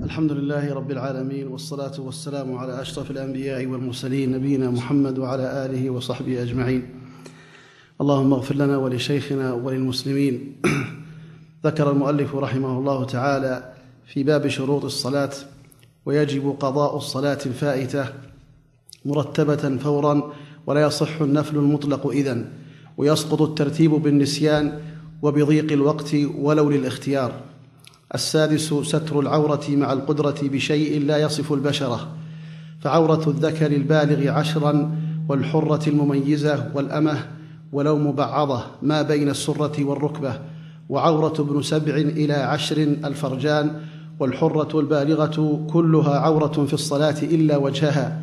الحمد لله رب العالمين، والصلاة والسلام على أشرف الأنبياء والمرسلين نبينا محمد وعلى آله وصحبه أجمعين. اللهم اغفر لنا ولشيخنا وللمسلمين. ذكر المؤلف رحمه الله تعالى في باب شروط الصلاة: ويجب قضاء الصلاة الفائتة مرتبة فورا، ولا يصح النفل المطلق إذن، ويسقط الترتيب بالنسيان وبضيق الوقت ولو للاختيار. السادس: ستر العورة مع القدرة بشيء لا يصف البشرة، فعورة الذكر البالغ 10، والحرة المميزة والأمة ولو مبعضة ما بين السرة والركبة، وعورة ابن 7 إلى 10 الفرجان، والحرة البالغة كلها عورة في الصلاة إلا وجهها.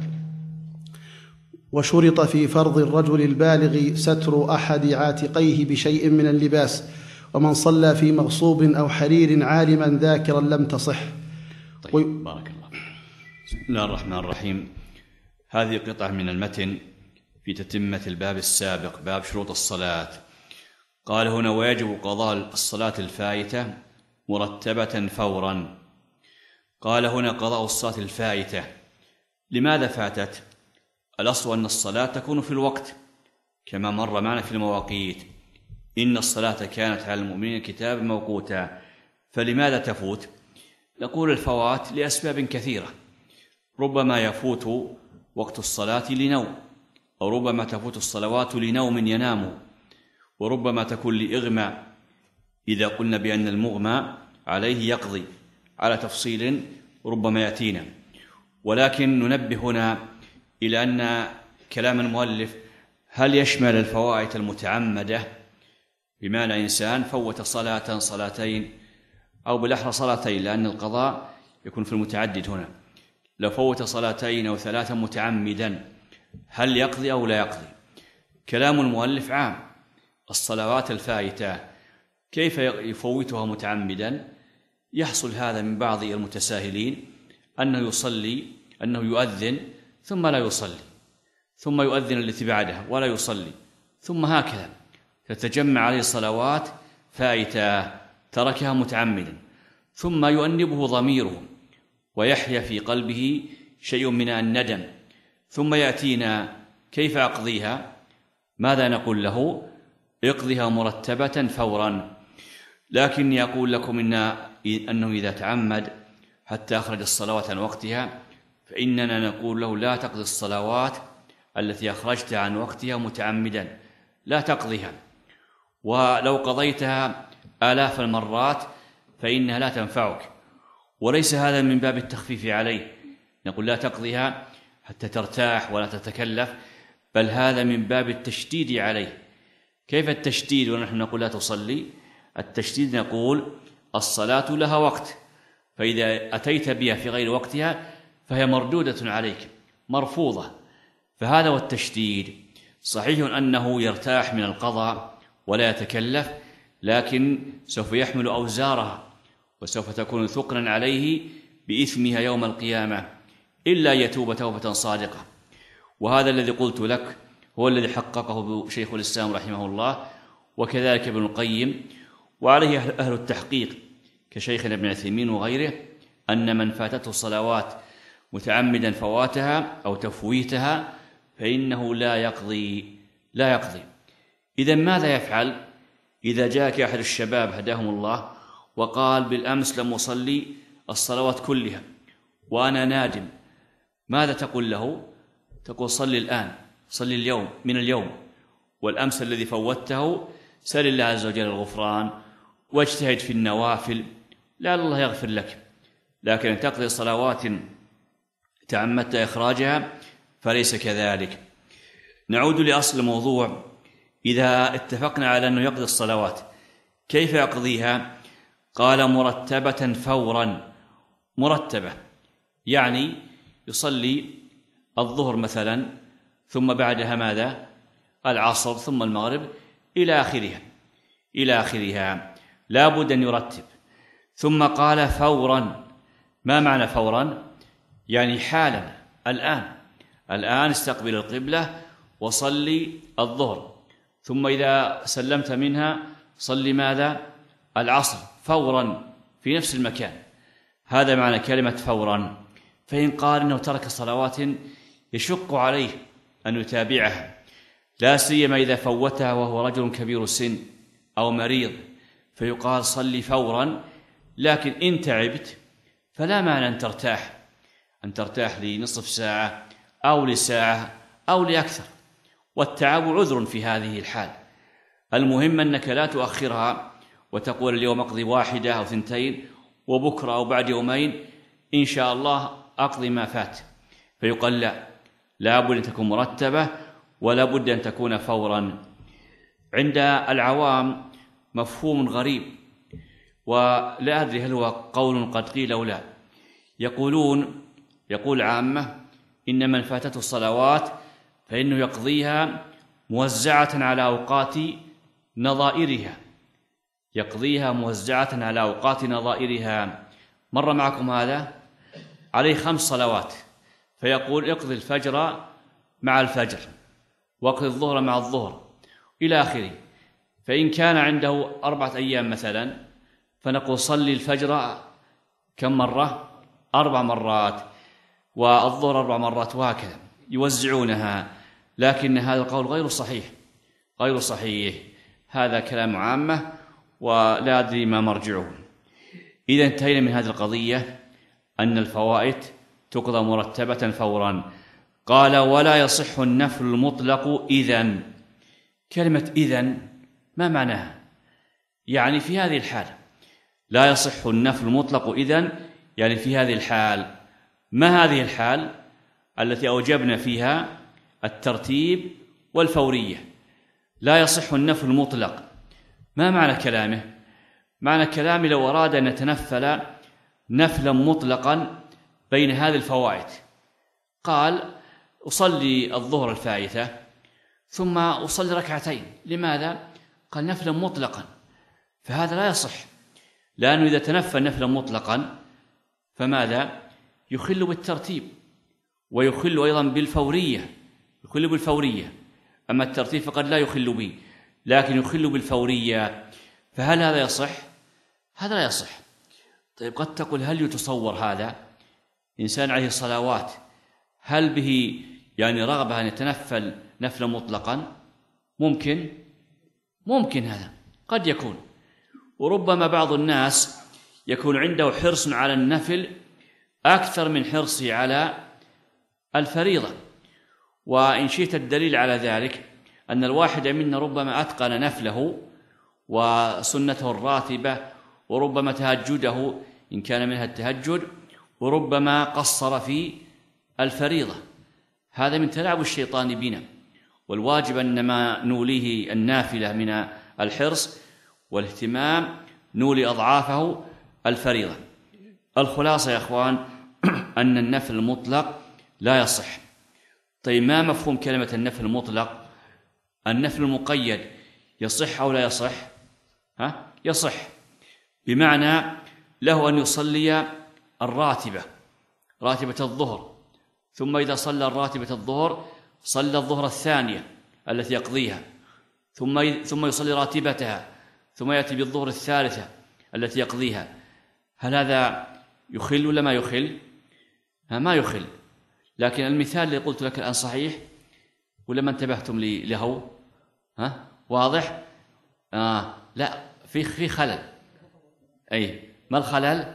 وشرط في فرض الرجل البالغ ستر أحد عاتقيه بشيء من اللباس، ومن صلى في مغصوب أو حرير عالما ذاكرا لم تصح. طيب، بارك الله. بسم الله الرحمن الرحيم. هذه قطعة من المتن في تتمة الباب السابق، باب شروط الصلاة. قال هنا: ويجب قضاء الصلاة الفائتة مرتبة فورا. قال هنا: قضاء الصلاة الفائتة. لماذا فاتت؟ الأصل أن الصلاة تكون في الوقت كما مر معنا في المواقيت: إن الصلاة كانت على المؤمنين كتابا موقوتا. فلماذا تفوت؟ نقول الفوات لأسباب كثيرة. ربما يفوت وقت الصلاة لنوم، أو ربما تفوت الصلوات لنوم ينام، وربما تكون لإغماء، إذا قلنا بأن المغمى عليه يقضي، على تفصيل ربما يأتينا. ولكن ننبه هنا إلى أن كلام المؤلف هل يشمل الفوائت المتعمدة، بمعنى إنسان فوت صلاة صلاتين، أو بالأحرى صلاتين، لأن القضاء يكون في المتعدد هنا. لو فوت صلاتين أو 3 متعمدا، هل يقضي أو لا يقضي؟ كلام المؤلف عام: الصلوات الفائتة كيف يفوتها متعمدا؟ يحصل هذا من بعض المتساهلين، أنه يؤذن ثم لا يصلي، ثم يؤذن التي بعدها ولا يصلي، ثم هكذا تتجمع عليه صلوات فائتة تركها متعمدا، ثم يؤنبه ضميره ويحيا في قلبه شيء من الندم، ثم يأتينا: كيف أقضيها؟ ماذا نقول له؟ اقضيها مرتبة فورا. لكني أقول لكم أنه إذا تعمد حتى أخرج الصلوات عن وقتها، فإننا نقول له: لا تقضي الصلوات التي أخرجتها عن وقتها متعمدا، لا تقضيها، ولو قضيتها آلاف المرات فإنها لا تنفعك. وليس هذا من باب التخفيف عليه، نقول لا تقضيها حتى ترتاح ولا تتكلف، بل هذا من باب التشديد عليه. كيف التشديد ونحن نقول لا تصلي؟ التشديد نقول الصلاة لها وقت، فإذا أتيت بها في غير وقتها فهي مردودة عليك، مرفوضة. فهذا هو التشديد. صحيح أنه يرتاح من القضاء ولا يتكلف، لكن سوف يحمل أوزارها، وسوف تكون ثقلا عليه بإثمها يوم القيامة، إلا يتوب توبة صادقة. وهذا الذي قلت لك هو الذي حققه شيخ الإسلام رحمه الله، وكذلك ابن القيم، وعليه أهل التحقيق كشيخنا ابن عثيمين وغيره، أن من فاتته الصلوات متعمدا فواتها أو تفويتها فإنه لا يقضي. إذن ماذا يفعل إذا جاءك أحد الشباب هداهم الله وقال: بالأمس لم أصلي الصلوات كلها وأنا نادم؟ ماذا تقول له؟ تقول: صلي الآن، صلي اليوم من اليوم، والأمس الذي فوته سل الله عز وجل الغفران، واجتهد في النوافل لعل الله يغفر لك. لكن أن تقضي صلوات تعمدت إخراجها فليس كذلك. نعود لأصل الموضوع. إذا اتفقنا على أنه يقضي الصلوات، كيف يقضيها؟ قال: مرتبة فورا. مرتبة يعني يصلي الظهر مثلا، ثم بعدها ماذا؟ العصر، ثم المغرب، إلى آخرها لا بد أن يرتب. ثم قال: فورا. ما معنى فورا؟ يعني حالا، الآن استقبل القبلة وصلي الظهر، ثم إذا سلمت منها صلي ماذا؟ العصر، فورا في نفس المكان. هذا معنى كلمة فورا. فإن قال إنه ترك صلوات يشق عليه أن يتابعها، لا سيما إذا فوتها وهو رجل كبير السن أو مريض، فيقال صلي فورا. لكن إن تعبت فلا معنى أن ترتاح لنصف ساعة أو لساعة أو لأكثر، والتعب عذر في هذه الحال. المهم أنك لا تؤخرها وتقول اليوم أقضي 1 أو 2، وبكرة أو بعد يومين إن شاء الله أقضي ما فات. فيقال لا بد أن تكون مرتبة، ولا بد أن تكون فورا. عند العوام مفهوم غريب، ولا أدري هل هو قول قد قيل أو لا. يقول عامة إن من فاتته الصلوات فإنه يقضيها موزعة على أوقات نظائرها. مر معكم هذا؟ عليه 5 صلوات، فيقول اقضي الفجر مع الفجر، واقضي الظهر مع الظهر، إلى آخره. فإن كان عنده 4 أيام مثلا، فنقول صلي الفجر كم مرة؟ 4 مرات، والظهر 4 مرات، وهكذا يوزعونها. لكن هذا القول غير صحيح. هذا كلام عامة ولا أدري ما مرجعه. إذا انتهينا من هذه القضية أن الفوائد تقضى مرتبة فورا. قال ولا يصح النفل المطلق إذن. كلمة إذن ما معناها؟ يعني في هذه الحال لا يصح النفل المطلق إذن، يعني في هذه الحال. ما هذه الحال التي أوجبنا فيها الترتيب والفورية؟ لا يصح النفل المطلق. ما معنى كلامه؟ معنى كلامه لو أراد أن يتنفل نفلا مطلقا بين هذه الفوائد، قال أصلي الظهر الفائتة ثم أصلي 2 ركعتين. لماذا؟ قال نفلا مطلقا. فهذا لا يصح، لأنه إذا تنفل نفلا مطلقا فماذا؟ يخل بالترتيب، ويخل أيضا بالفورية. أما الترتيب فقد لا يخل به، لكن يخل بالفورية. فهل هذا يصح؟ هذا لا يصح. طيب قد تقول هل يتصور هذا؟ إنسان عليه صلوات، هل به يعني رغبة أن يتنفل نفلا مطلقا؟ ممكن هذا قد يكون. وربما بعض الناس يكون عنده حرص على النفل أكثر من حرصه على الفريضة. وإن شئت الدليل على ذلك أن الواحد منا ربما أتقن نفله وسنته الراتبة، وربما تهجده إن كان منها التهجد، وربما قصر في الفريضة. هذا من تلاعب الشيطان بنا، والواجب أن ما نوليه النافلة من الحرص والاهتمام نولي أضعافه الفريضة. الخلاصة يا أخوان أن النفل المطلق لا يصح. طيب ما مفهوم كلمة النفل المطلق؟ النفل المقيد يصح أو لا يصح؟ يصح، بمعنى له أن يصلي راتبة الظهر، ثم إذا صلى راتبة الظهر صلى الظهر الثانية التي يقضيها، ثم يصلي راتبتها، ثم يأتي بالظهر الثالثة التي يقضيها. هل هذا يخل ولا ما يخل؟ ما يخل. لكن المثال اللي قلت لك الآن صحيح ولا ما انتبهتم له؟ واضح؟ لا، في خلل. ما الخلل؟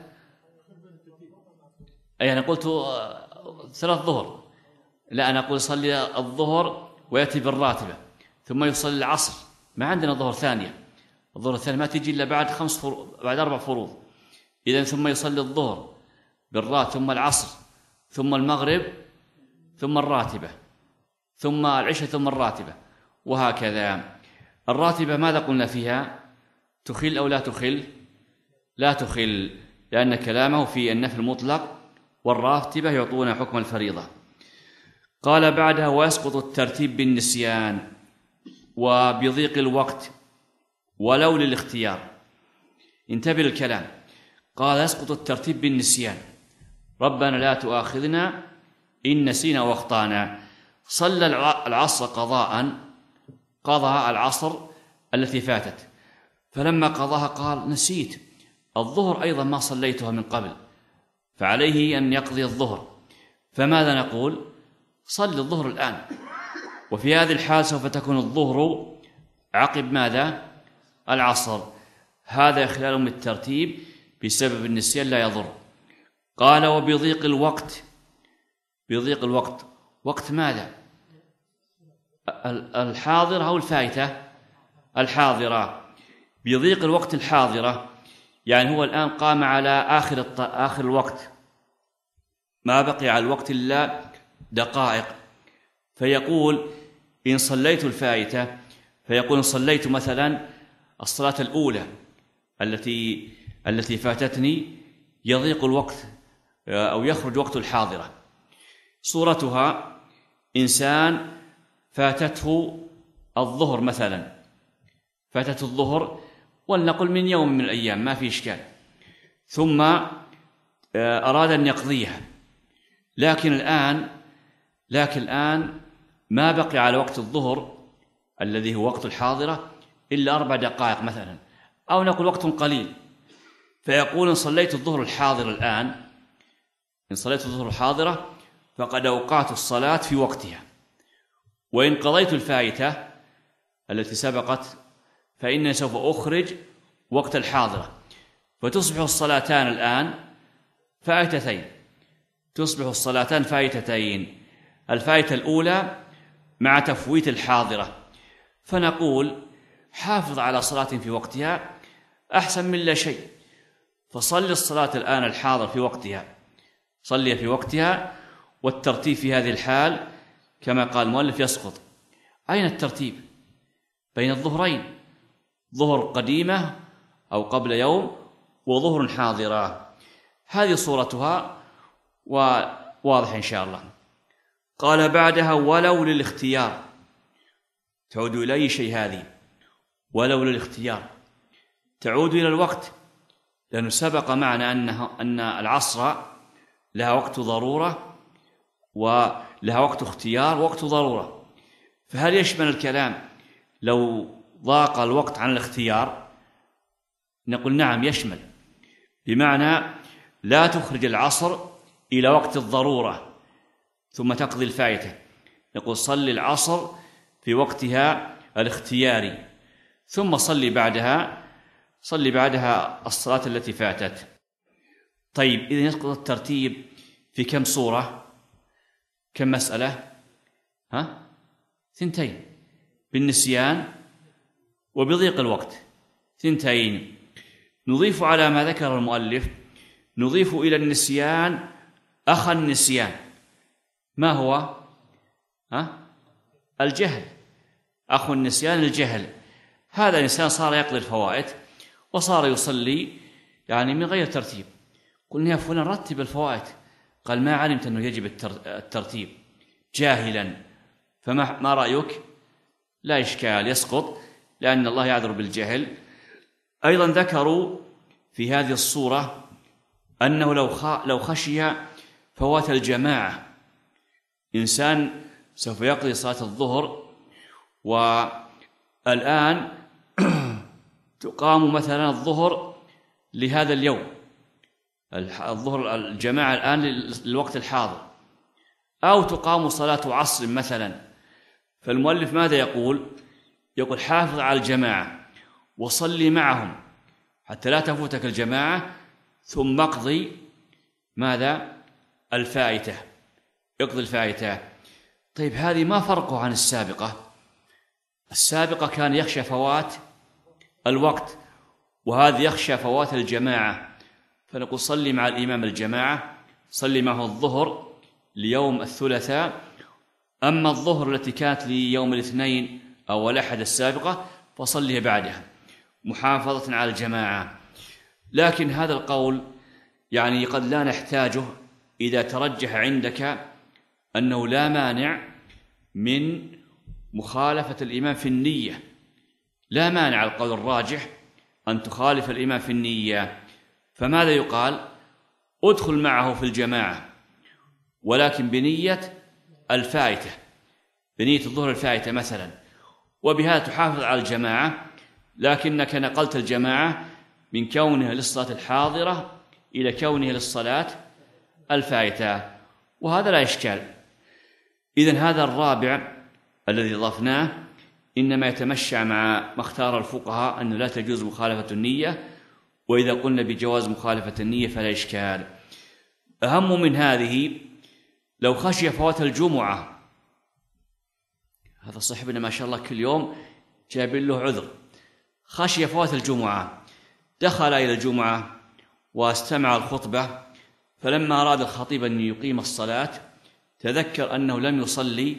أنا قلت 3 ظهر، لا أنا أقول صلي الظهر ويأتي بالراتبة، ثم يصلي العصر. ما عندنا ظهر ثانية، الظهر الثانية ما تجي إلا بعد 4 فروض. إذن ثم يصلي الظهر بالراتبة، ثم العصر، ثم المغرب، ثم الراتبة، ثم العشاء، ثم الراتبة، وهكذا. الراتبة ماذا قلنا فيها؟ تخل أو لا تخل؟ لا تخل، لأن كلامه في النفل المطلق، والراتبة يعطون حكم الفريضة. قال بعدها ويسقط الترتيب بالنسيان وبضيق الوقت ولو للاختيار. انتبه الكلام، قال يسقط الترتيب بالنسيان، ربنا لا تؤاخذنا إن نسينا واخطأنا. صلى العصر قضى العصر التي فاتت، فلما قضاها قال نسيت الظهر أيضا ما صليتها من قبل، فعليه أن يقضي الظهر. فماذا نقول؟ صل الظهر الآن، وفي هذه الحال سوف تكون الظهر عقب ماذا؟ العصر. هذا إخلال بالترتيب بسبب النسيان لا يضر. قال وبضيق الوقت. بضيق الوقت، وقت ماذا؟ الحاضرة أو الفائتة؟ الحاضرة. بضيق الوقت الحاضرة يعني هو الآن قام على آخر الوقت، ما بقي على الوقت إلا دقائق، فيقول إن صليت الفائتة، فيقول إن صليت مثلا الصلاة الأولى التي فاتتني، يضيق الوقت أو يخرج وقت الحاضرة. صورتها إنسان فاتته الظهر مثلا، فاتته الظهر ولنقل من يوم من الأيام، ما في إشكال، ثم أراد أن يقضيها، لكن الآن ما بقي على وقت الظهر الذي هو وقت الحاضرة إلا 4 دقائق مثلا، أو نقول وقت قليل، فيقول إن صليت الظهر الحاضر الآن، إن صليت الظهر الحاضرة فقد أوقعت الصلاة في وقتها، وإن قضيت الفائتة التي سبقت فإني سوف أخرج وقت الحاضرة، فتصبح الصلاتان الآن فائتتين، تصبح الصلاتان فائتتين، الفائتة الأولى مع تفويت الحاضرة، فنقول حافظ على صلاة في وقتها أحسن من لا شيء، فصل الصلاة الآن الحاضر في وقتها، صلي في وقتها، والترتيب في هذه الحال كما قال المؤلف يسقط. أين الترتيب بين الظهرين؟ ظهر قديمة أو قبل يوم وظهر حاضرة. هذه صورتها وواضح إن شاء الله. قال بعدها ولو للاختيار، تعود إلى أي شيء هذه؟ ولو للاختيار تعود إلى الوقت، لأنه سبق معنا أن العصر لها وقت ضرورة ولها وقت اختيار ووقت ضرورة، فهل يشمل الكلام لو ضاق الوقت عن الاختيار؟ نقول نعم يشمل، بمعنى لا تخرج العصر إلى وقت الضرورة ثم تقضي الفائتة، نقول صلي العصر في وقتها الاختياري ثم صلي بعدها الصلاة التي فاتت. طيب إذن يسقط الترتيب في كم صورة؟ كم مسألة؟ 2 بالنسيان وبضيق الوقت 2. نضيف على ما ذكر المؤلف، نضيف إلى النسيان أخا النسيان. ما هو؟ الجهل. أخو النسيان الجهل. هذا الإنسان صار يقضي الفوائد وصار يصلي يعني من غير ترتيب، قلنا يا فلان رتب الفوائد، قال ما علمت أنه يجب الترتيب، جاهلا، فما رأيك؟ لا إشكال، يسقط لأن الله يعذر بالجهل. أيضا ذكروا في هذه الصورة أنه لو خشي فوات الجماعة، إنسان سوف يقضي صلاة الظهر والآن تقام مثلا الظهر لهذا اليوم، الظهر الجماعة الآن للوقت الحاضر، أو تقام صلاة عصر مثلا، فالمؤلف ماذا يقول؟ يقول حافظ على الجماعة وصلي معهم حتى لا تفوتك الجماعة، ثم اقضي ماذا؟ الفائتة، اقضي الفائتة. طيب هذه ما فرقه عن السابقة؟ السابقة كان يخشى فوات الوقت، وهذا يخشى فوات الجماعة، فنقول صلي مع الإمام الجماعة، صلي معه الظهر ليوم الثلاثاء، أما الظهر التي كانت ليوم الاثنين أو الأحد السابقة فصلي بعدها محافظة على الجماعة. لكن هذا القول يعني قد لا نحتاجه إذا ترجح عندك أنه لا مانع من مخالفة الإمام في النية، لا مانع، القول الراجح أن تخالف الإمام في النية، فماذا يقال؟ ادخل معه في الجماعة ولكن بنية الفائتة، بنية الظهر الفائتة مثلا، وبهذا تحافظ على الجماعة، لكنك نقلت الجماعة من كونها للصلاة الحاضرة إلى كونها للصلاة الفائتة، وهذا لا إشكال. إذن هذا الرابع الذي ضفناه إنما يتمشى مع ما اختار الفقهاء أنه لا تجوز مخالفة النية، وإذا قلنا بجواز مخالفة النية فلا إشكال. أهم من هذه لو خشي فوات الجمعة، هذا صاحبنا ما شاء الله كل يوم جاب له عذر، خشي فوات الجمعة، دخل إلى الجمعة واستمع الخطبة، فلما أراد الخطيب أن يقيم الصلاة تذكر أنه لم يصلي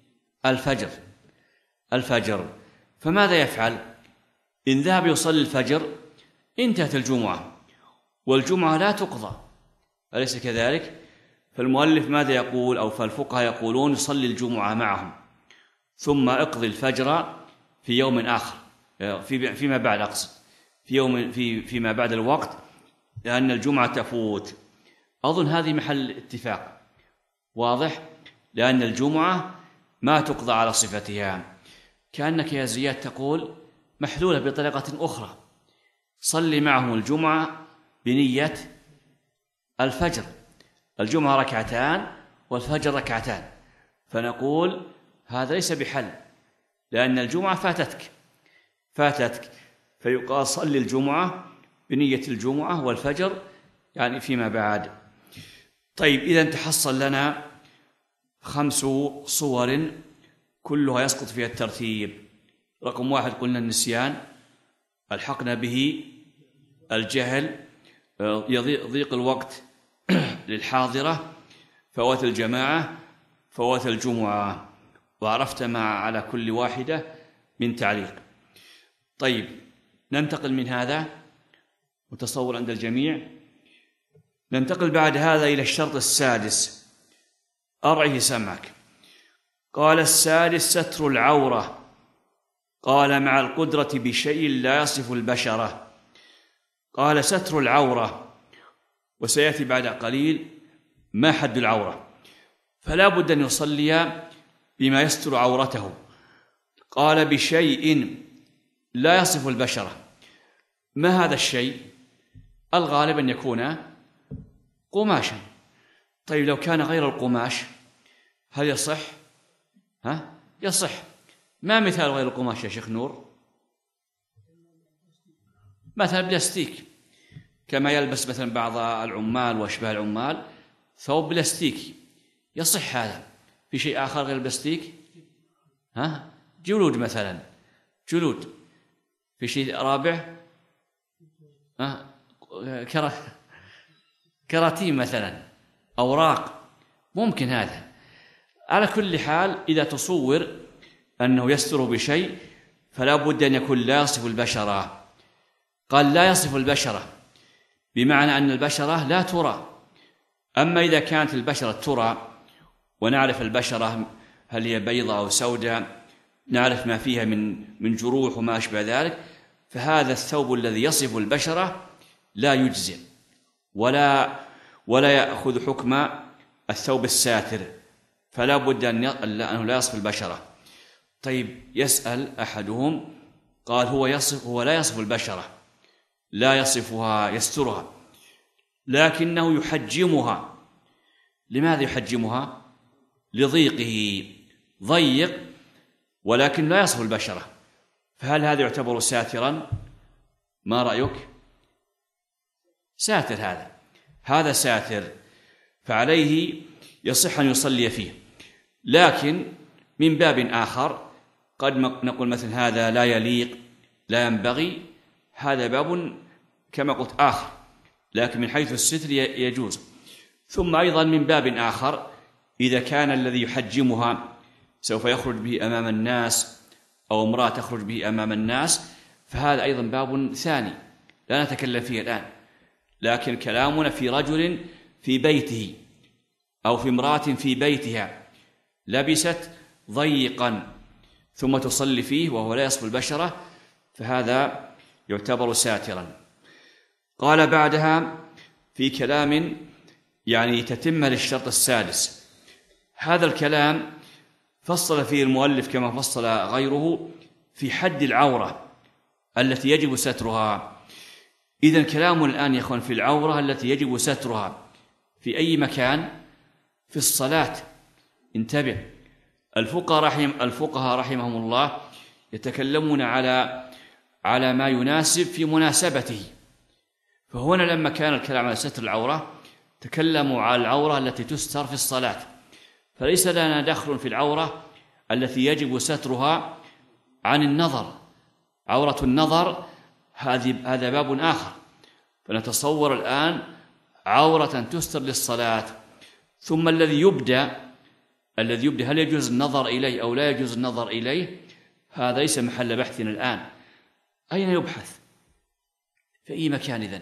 الفجر، فماذا يفعل؟ إن ذهب يصلي الفجر انتهت الجمعة، والجمعة لا تقضى، أليس كذلك؟ فالمؤلف ماذا يقول؟ أو فالفقهاء يقولون يصلي الجمعة معهم ثم اقضي الفجر في يوم آخر، فيما بعد، أقصد فيما بعد الوقت، لأن الجمعة تفوت. أظن هذه محل اتفاق، واضح؟ لأن الجمعة ما تقضى على صفتها. كأنك يا زياد تقول محلولة بطريقة أخرى، صلي معهم الجمعة بنية الفجر، الجمعة ركعتان والفجر ركعتان، فنقول هذا ليس بحل، لأن الجمعة فاتتك، فيقال صلي الجمعة بنية الجمعة والفجر يعني فيما بعد. طيب، إذا تحصل لنا 5 صور كلها يسقط فيها الترتيب. رقم 1 قلنا النسيان، ألحقنا به الجهل، ضيق الوقت للحاضرة، فوات الجماعة، فوات الجمعة، وعرفت ما على كل واحدة من تعليق. طيب، ننتقل من هذا وتصور عند الجميع. ننتقل بعد هذا إلى الشرط السادس، أرعه سمعك. قال السادس ستر العورة، قال مع القدرة بشيء لا يصف البشرة. قال ستر العورة، وسيأتي بعد قليل ما حد العورة، فلا بد أن يصلي بما يستر عورته. قال بشيء لا يصف البشرة، ما هذا الشيء؟ الغالب أن يكون قماشا. طيب، لو كان غير القماش هل يصح؟ يصح. ما مثال غير القماش يا شيخ نور؟ مثلا بلاستيك، كما يلبس مثلا بعض العمال وأشباه العمال ثوب بلاستيكي، يصح هذا. في شيء آخر غير البلاستيك؟ جلود مثلا، جلود. في شيء رابع؟ كراتين مثلا، أوراق، ممكن هذا. على كل حال إذا تصور أنه يستر بشيء فلا بد أن يكون لا يصف البشرة. قال لا يصف البشرة بمعنى أن البشرة لا ترى. أما إذا كانت البشرة ترى ونعرف البشرة هل هي بيضاء أو سوداء، نعرف ما فيها من جروح وما أشبه ذلك، فهذا الثوب الذي يصف البشرة لا يجزئ ولا يأخذ حكم الثوب الساتر، فلا بد أنه لا يصف البشرة. طيب، يسأل أحدهم قال هو لا يصف البشرة، لا يصفها، يسترها، لكنه يحجمها. لماذا يحجمها؟ لضيقه، ضيق ولكن لا يصف البشرة، فهل هذا يعتبر ساترا؟ ما رأيك؟ ساتر، هذا ساتر، فعليه يصح أن يصلي فيه. لكن من باب آخر قد نقول مثلا هذا لا يليق، لا ينبغي، هذا باب كما قلت آخر، لكن من حيث الستر يجوز. ثم أيضا من باب آخر إذا كان الذي يحجمها سوف يخرج به أمام الناس، أو امرأة تخرج به أمام الناس، فهذا أيضا باب ثاني لا نتكلم فيه الآن، لكن كلامنا في رجل في بيته أو في امرأة في بيتها لبست ضيقا ثم تصلي فيه وهو لا يصف البشرة، فهذا يعتبر ساترا. قال بعدها في كلام يعني تتمة للشرط السادس، هذا الكلام فصل فيه المؤلف كما فصل غيره في حد العورة التي يجب سترها. إذن كلام الآن يا أخوان في العورة التي يجب سترها في أي مكان في الصلاة. انتبه، الفقهاء رحمهم الله يتكلمون على ما يناسب في مناسبته. فهنا لما كان الكلام على ستر العورة تكلموا على العورة التي تستر في الصلاة، فليس لنا دخل في العورة التي يجب سترها عن النظر. عورة النظر هذا باب آخر. فنتصور الآن عورة تستر للصلاة، ثم الذي يبدأ هل يجوز النظر إليه أو لا يجوز النظر إليه، هذا ليس محل بحثنا الآن. أين يبحث؟ في أي مكان إذن؟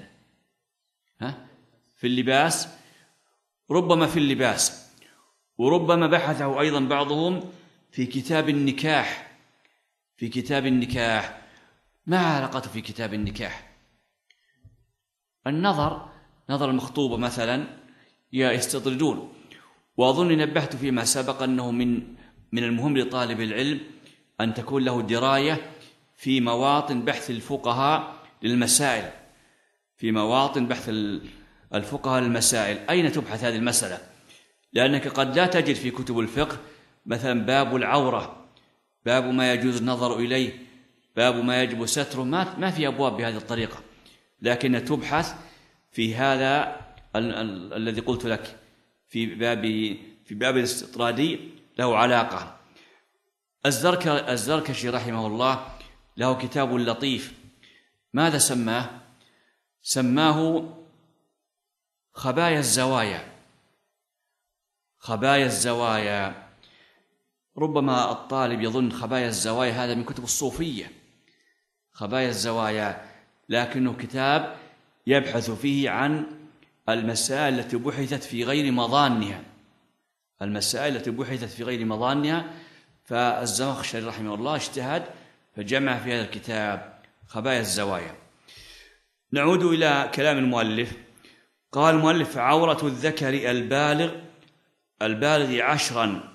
في اللباس؟ ربما في اللباس، وربما بحثه أيضا بعضهم في كتاب النكاح. في كتاب النكاح، ما علاقته في كتاب النكاح؟ النظر، نظر المخطوبة مثلا يستطردون. وأظن نبهت فيما سبق أنه من المهم لطالب العلم أن تكون له دراية في مواطن بحث الفقهاء للمسائل. في مواطن بحث الفقهاء للمسائل أين تبحث هذه المسألة؟ لأنك قد لا تجد في كتب الفقه مثلا باب العورة، باب ما يجوز النظر إليه، باب ما يجب ستره، ما في أبواب بهذه الطريقة. لكن تبحث في هذا الذي قلت لك في باب الاستطرادي له علاقة. الزركشي رحمه الله له كتاب لطيف، ماذا سماه؟ سماه خبايا الزوايا. خبايا الزوايا، ربما الطالب يظن خبايا الزوايا هذا من كتب الصوفية، خبايا الزوايا، لكنه كتاب يبحث فيه عن المسائل التي بحثت في غير مظانها، المسائل التي بحثت في غير مظانها. فالزمخشري رحمه الله اجتهد فجمع في هذا الكتاب خبايا الزوايا. نعود إلى كلام المؤلف. قال المؤلف: عورة الذكر البالغ 10.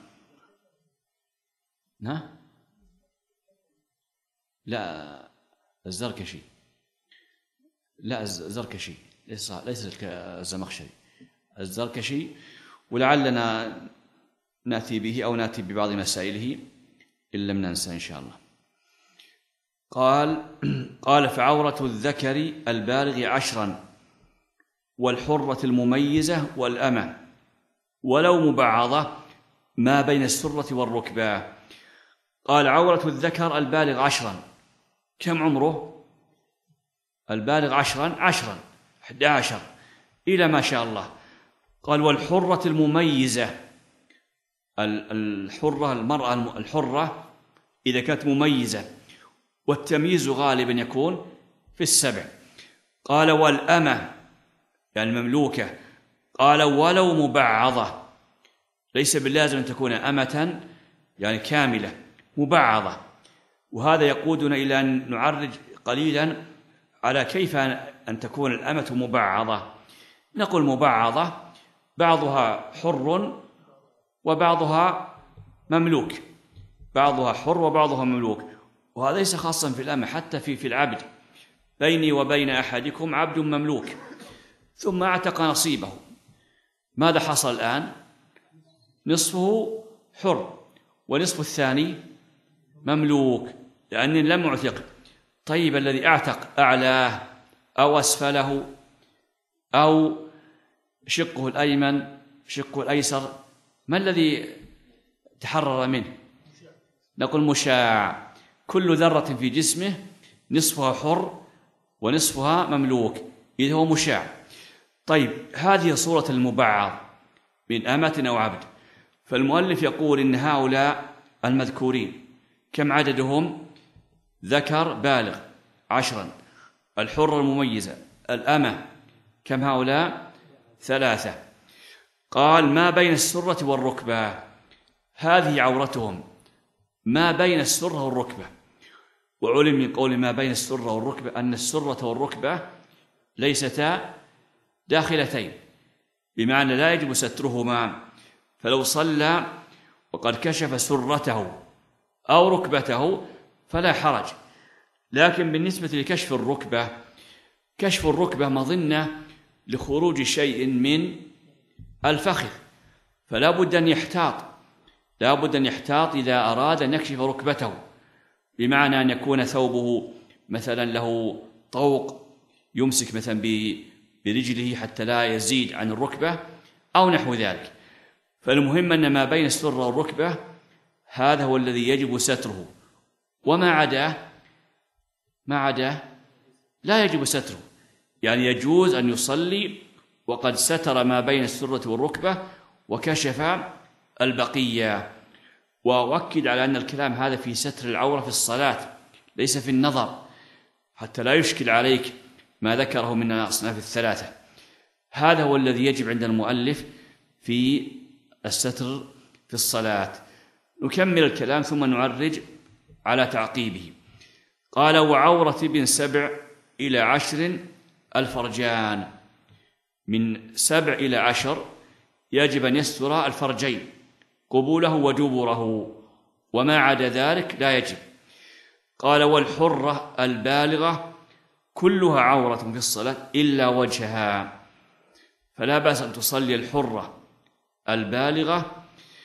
لا الزركشي، لا الزركشي ليس الزمخشري، الزركشي، ولعلنا نأتي به أو نأتي ببعض مسائله إن لم ننسى إن شاء الله. قال: فعورة الذكر البالغ 10 والحرة المميزة والأمة ولو مبعضة ما بين السرة والركبة. قال: عورة الذكر البالغ 10. كم عمره؟ البالغ 10 11 إلى ما شاء الله. قال: والحرة المميزة، الحرة المرأة الحرة إذا كانت مميزة، والتمييز غالبا يكون في 7. قال: والأمة يعني المملوكة. قال: ولو مبعضة، ليس باللازم أن تكون أمة يعني كاملة، مبعضة. وهذا يقودنا إلى أن نعرج قليلا على كيف أن تكون الأمة مبعضة. نقول مبعضة بعضها حر وبعضها مملوك، بعضها حر وبعضها مملوك. وهذا ليس خاصا في الأمة، حتى في العبد. بيني وبين أحدكم عبد مملوك ثم اعتق نصيبه، ماذا حصل الآن؟ نصفه حر ونصف الثاني مملوك، لأني لم أعتق. طيب الذي اعتق أعلاه أو أسفله أو شقه الأيمن شقه الأيسر، ما الذي تحرر منه؟ نقول مشاع. كل ذرة في جسمه نصفها حر ونصفها مملوك، إذا هو مشاع. طيب هذه صورة المبعض من أمة أو عبد. فالمؤلف يقول إن هؤلاء المذكورين كم عددهم؟ ذكر بالغ 10، الحرة المميزة، الأمة، كم هؤلاء؟ 3. قال: ما بين السرة والركبة، هذه عورتهم ما بين السرة والركبة. وعلم من قول ما بين السرة والركبة أن السرة والركبة ليستا داخلتين، بمعنى لا يجب سترهما. فلو صلى وقد كشف سرته أو ركبته فلا حرج. لكن بالنسبة لكشف الركبة، كشف الركبة مظنة لخروج شيء الفخذ، فلا بد أن يحتاط، لا بد أن يحتاط إذا أراد أن يكشف ركبته، بمعنى أن يكون ثوبه مثلا له طوق يمسك مثلا برجله حتى لا يزيد عن الركبة أو نحو ذلك. فالمهم أن ما بين السرة والركبة هذا هو الذي يجب ستره، وما عداه لا يجب ستره، يعني يجوز أن يصلي وقد ستر ما بين السرة والركبة وكشف البقية. وأؤكد على أن الكلام هذا في ستر العورة في الصلاة ليس في النظر، حتى لا يشكل عليك ما ذكره من الأصناف الثلاثة. هذا هو الذي يجب عند المؤلف في الستر في الصلاة. نكمل الكلام ثم نعرج على تعقيبه. قال: وعورة ابن 7 إلى 10 الفرجان. من 7 إلى 10 يجب أن يستر الفرجين قبوله ودبره، وما عدا ذلك لا يجب. قال: والحرة البالغة كلها عورة في الصلاة إلا وجهها، فلا بأس أن تصلي الحرة البالغة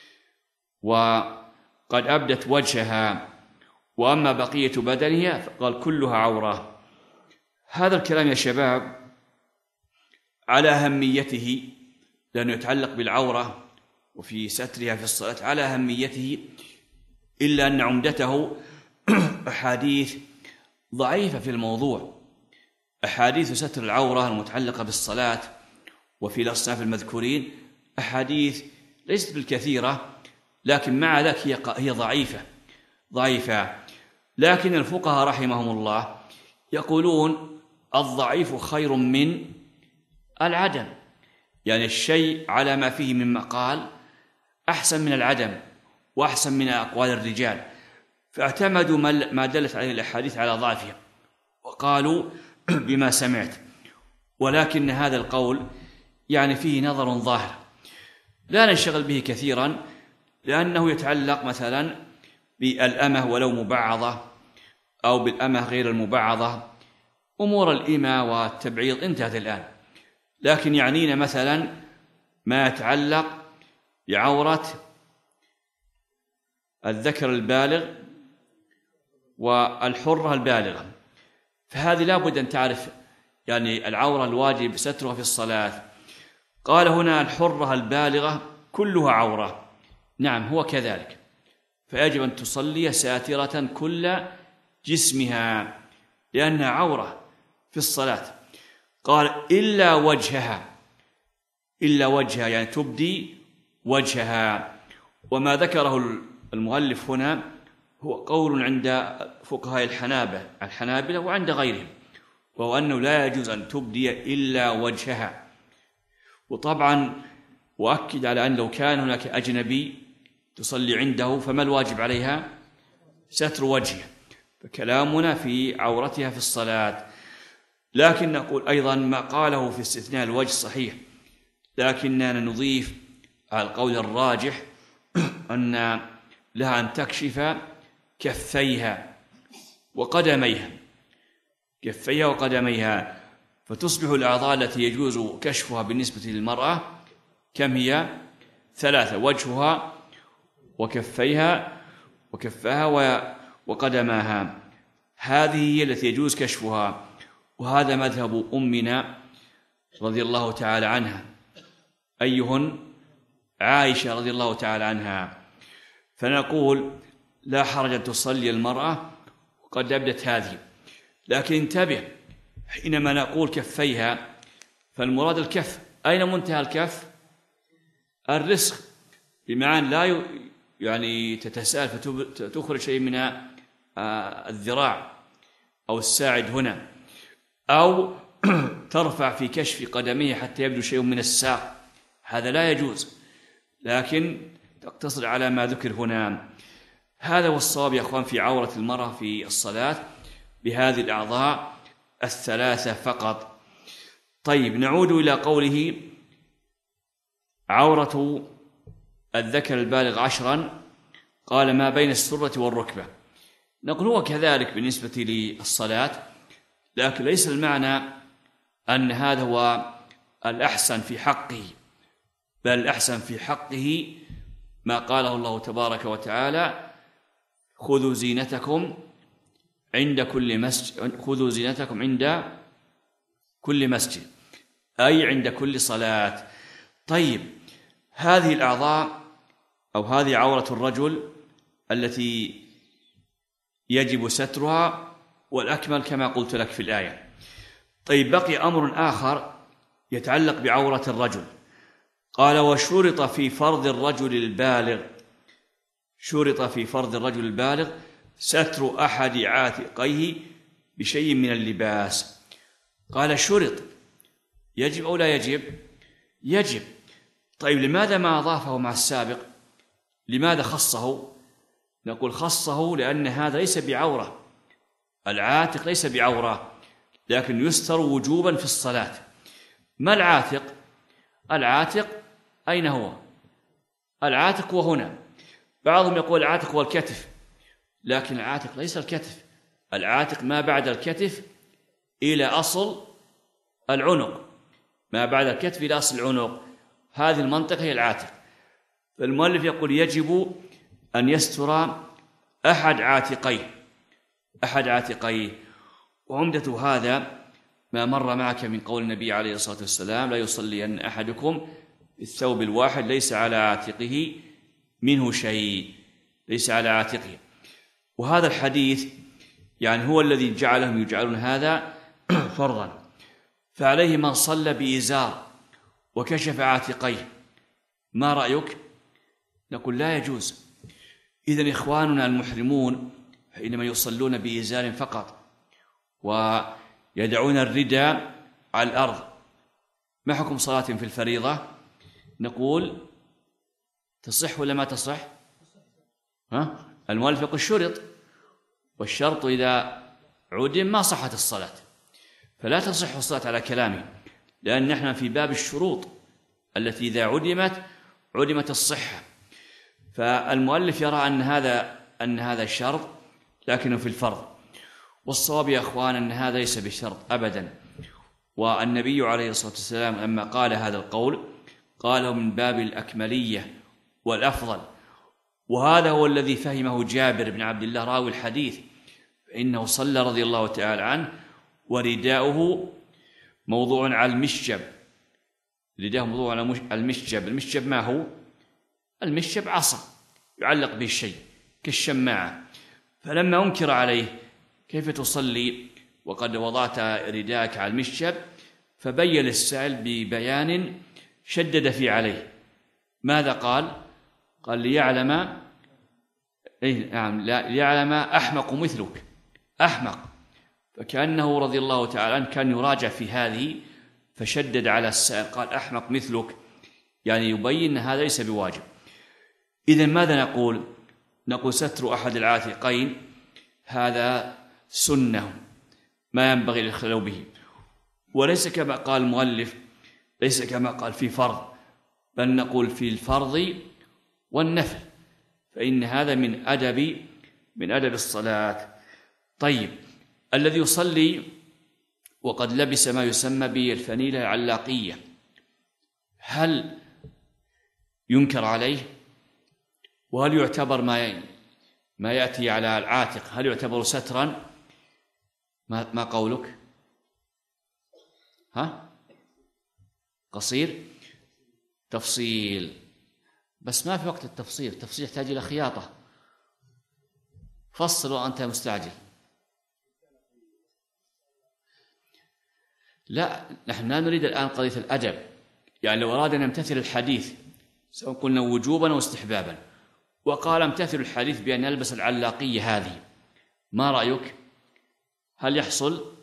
وقد أبدت وجهها، وأما بقية بدنها فقال كلها عورة. هذا الكلام يا شباب على أهميته، لأنه يتعلق بالعورة وفي سترها في الصلاة على أهميته، إلا أن عمدته أحاديث ضعيفة في الموضوع. أحاديث ستر العورة المتعلقة بالصلاة وفي الأصناف المذكورين أحاديث ليست بالكثيرة، لكن مع ذلك هي ضعيفة. لكن الفقهاء رحمهم الله يقولون الضعيف خير من العدم، يعني الشيء على ما فيه من مقال أحسن من العدم وأحسن من أقوال الرجال، فاعتمدوا ما دلت عليه الأحاديث على ضعفها وقالوا بما سمعت. ولكن هذا القول يعني فيه نظر ظاهر لا ننشغل به كثيرا، لأنه يتعلق مثلا بالأمة ولو مبعضة أو بالأمة غير المبعضة. أمور الإمة والتبعيض انتهت الآن، لكن يعنينا مثلا ما يتعلق بعورة الذكر البالغ والحرة البالغة، فهذه لا بد أن تعرف يعني العورة الواجب سترها في الصلاة. قال هنا الحرة البالغة كلها عورة، نعم هو كذلك، فيجب أن تصلي ساترة كل جسمها لأنها عورة في الصلاة. قال إلا وجهها يعني تبدي وجهها. وما ذكره المؤلف هنا هو قول عند فقهاء الحنابلة وعند غيرهم، وهو أنه لا يجوز أن تبدي إلا وجهها. وطبعا وأكد على أن لو كان هناك أجنبي تصلي عنده فما الواجب عليها؟ ستر وجهها، فكلامنا في عورتها في الصلاة. لكن نقول أيضا ما قاله في استثناء الوجه صحيح، لكننا نضيف على القول الراجح أن لها أن تكشف كفيها وقدميها، فتصبح الأعضاء التي يجوز كشفها بالنسبة للمرأة كم هي؟ 3: وجهها وكفيها وقدماها، هذه هي التي يجوز كشفها. وهذا مذهب أمنا رضي الله تعالى عنها، أيهن؟ عائشة رضي الله تعالى عنها. فنقول لا حرج أن تصلي المرأة وقد أبدت هذه، لكن انتبه حينما نقول كفيها فالمراد الكف. أين منتهى الكف؟ الرسغ، بمعنى لا يعني تتساءل فتخرج شيء من الذراع أو الساعد هنا، أو ترفع في كشف قدميه حتى يبدو شيء من الساق، هذا لا يجوز، لكن تقتصر على ما ذكر هنا. هذا هو الصواب يا أخوان في عورة المرأة في الصلاة بهذه الأعضاء 3 فقط. طيب نعود إلى قوله عورة الذكر البالغ 10، قال ما بين السرة والركبة. نقول هو كذلك بالنسبة للصلاة، لكن ليس المعنى أن هذا هو الأحسن في حقه، بل الأحسن في حقه ما قاله الله تبارك وتعالى: خذوا زينتكم عند كل مسجد، خذوا زينتكم عند كل مسجد، أي عند كل صلاة. طيب، هذه الأعضاء أو هذه عورة الرجل التي يجب سترها، والأكمل كما قلت لك في الآية. طيب، بقي أمر آخر يتعلق بعورة الرجل. قال: وشرط في فرض الرجل البالغ، شرط في فرض الرجل البالغ ستر أحد عاتقيه بشيء من اللباس. قال: شرط، يجب أو لا يجب؟ يجب. طيب، لماذا ما أضافه مع السابق؟ لماذا خصه؟ نقول خصه لأن هذا ليس بعورة، العاتق ليس بعورة، لكن يستر وجوبا في الصلاة. ما العاتق؟ العاتق أين هو؟ العاتق هو هنا. بعضهم يقول العاتق هو الكتف، لكن العاتق ليس الكتف، العاتق ما بعد الكتف إلى أصل العنق، ما بعد الكتف إلى أصل العنق، هذه المنطقة هي العاتق. فالمؤلف يقول يجب أن يستر أحد عاتقيه، أحد عاتقيه. وعمدة هذا ما مر معك من قول النبي عليه الصلاة والسلام: لا يصلين أحدكم بالثوب الواحد ليس على عاتقه منه شيء، ليس على عاتقه. وهذا الحديث يعني هو الذي جعلهم يجعلون هذا فرضا. فعليه من صلى بإزار وكشف عاتقيه، ما رأيك؟ نقول لا يجوز. إذن إخواننا المحرمون حينما يصلون بإزار فقط ويدعون الرداء على الأرض، ما حكم صلاة في الفريضة؟ نقول تصح ولا ما تصح؟ المؤلف يقول شرط، والشرط إذا عدم ما صحت الصلاة، فلا تصح الصلاة على كلامه، لأن نحن في باب الشروط التي إذا عدمت الصحة. فالمؤلف يرى أن هذا شرط لكنه في الفرض، والصواب يا أخوان أن هذا ليس بشرط أبدا. والنبي عليه الصلاة والسلام لما قال هذا القول قاله من باب الأكملية والأفضل، وهذا هو الذي فهمه جابر بن عبد الله راوي الحديث، فإنه صلى رضي الله تعالى عنه ورداؤه موضوع على المشجب، رداؤه موضوع على المشجب. المشجب ما هو؟ المشجب عصا يعلق به الشيء كالشماعة. فلما أنكر عليه كيف تصلي وقد وضعت رداءك على المشجب، فبين السائل ببيان شدد فيه عليه. ماذا قال؟ قال ليعلم أحمق مثلك، أحمق. فكأنه رضي الله تعالى عنه كان يراجع في هذه، فشدد على السائل قال أحمق مثلك، يعني يبين أن هذا ليس بواجب. إذن ماذا نقول؟ نقول ستر أحد العاتقين هذا سنة ما ينبغي الإخلال به، وليس كما قال المؤلف، ليس كما قال في فرض، بل نقول في الفرض والنفل، فإن هذا من أدب الصلاة. طيب، الذي يصلي وقد لبس ما يسمى بالفنيلة العلاقية، هل ينكر عليه؟ وهل يعتبر ما يأتي على العاتق هل يعتبر سترا؟ ما قولك؟ قصير؟ تفصيل، بس ما في وقت التفصيل، التفصيل يحتاج إلى خياطة. فصل وأنت مستعجل. لا، نحن لا نريد الآن قضية الأدب، يعني لو أراد أن يمتثل الحديث سواء قلنا وجوبا أو استحبابا، وقال امتثل الحديث بأن يلبس العلاقية هذه، ما رأيك؟ هل يحصل؟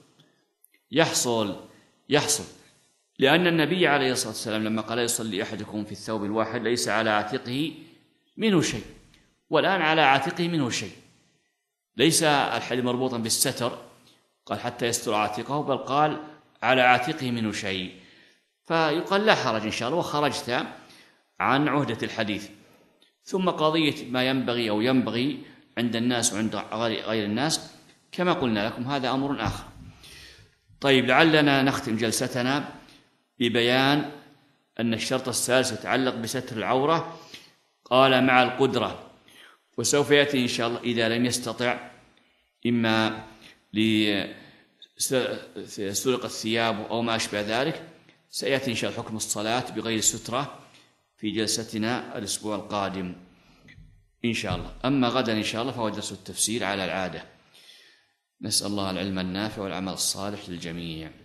يحصل، لأن النبي عليه الصلاة والسلام لما قال يصلي أحدكم في الثوب الواحد ليس على عاتقه منه شيء، والآن على عاتقه منه شيء، ليس الحديث مربوطا بالستر قال حتى يستر عاتقه، بل قال على عاتقه منه شيء، فيقال لا حرج إن شاء الله وخرجت عن عهدة الحديث. ثم قضية ما ينبغي أو ينبغي عند الناس وعند غير الناس كما قلنا لكم هذا أمر آخر. طيب، لعلنا نختم جلستنا ببيان أن الشرط الثالث يتعلق بستر العورة، قال مع القدرة، وسوف يأتي إن شاء الله إذا لم يستطع، إما لسرقة الثياب أو ما أشبه ذلك، سيأتي إن شاء الله حكم الصلاة بغير سترة في جلستنا الأسبوع القادم إن شاء الله. أما غدا إن شاء الله فهو درس التفسير على العادة. نسأل الله العلم النافع والعمل الصالح للجميع.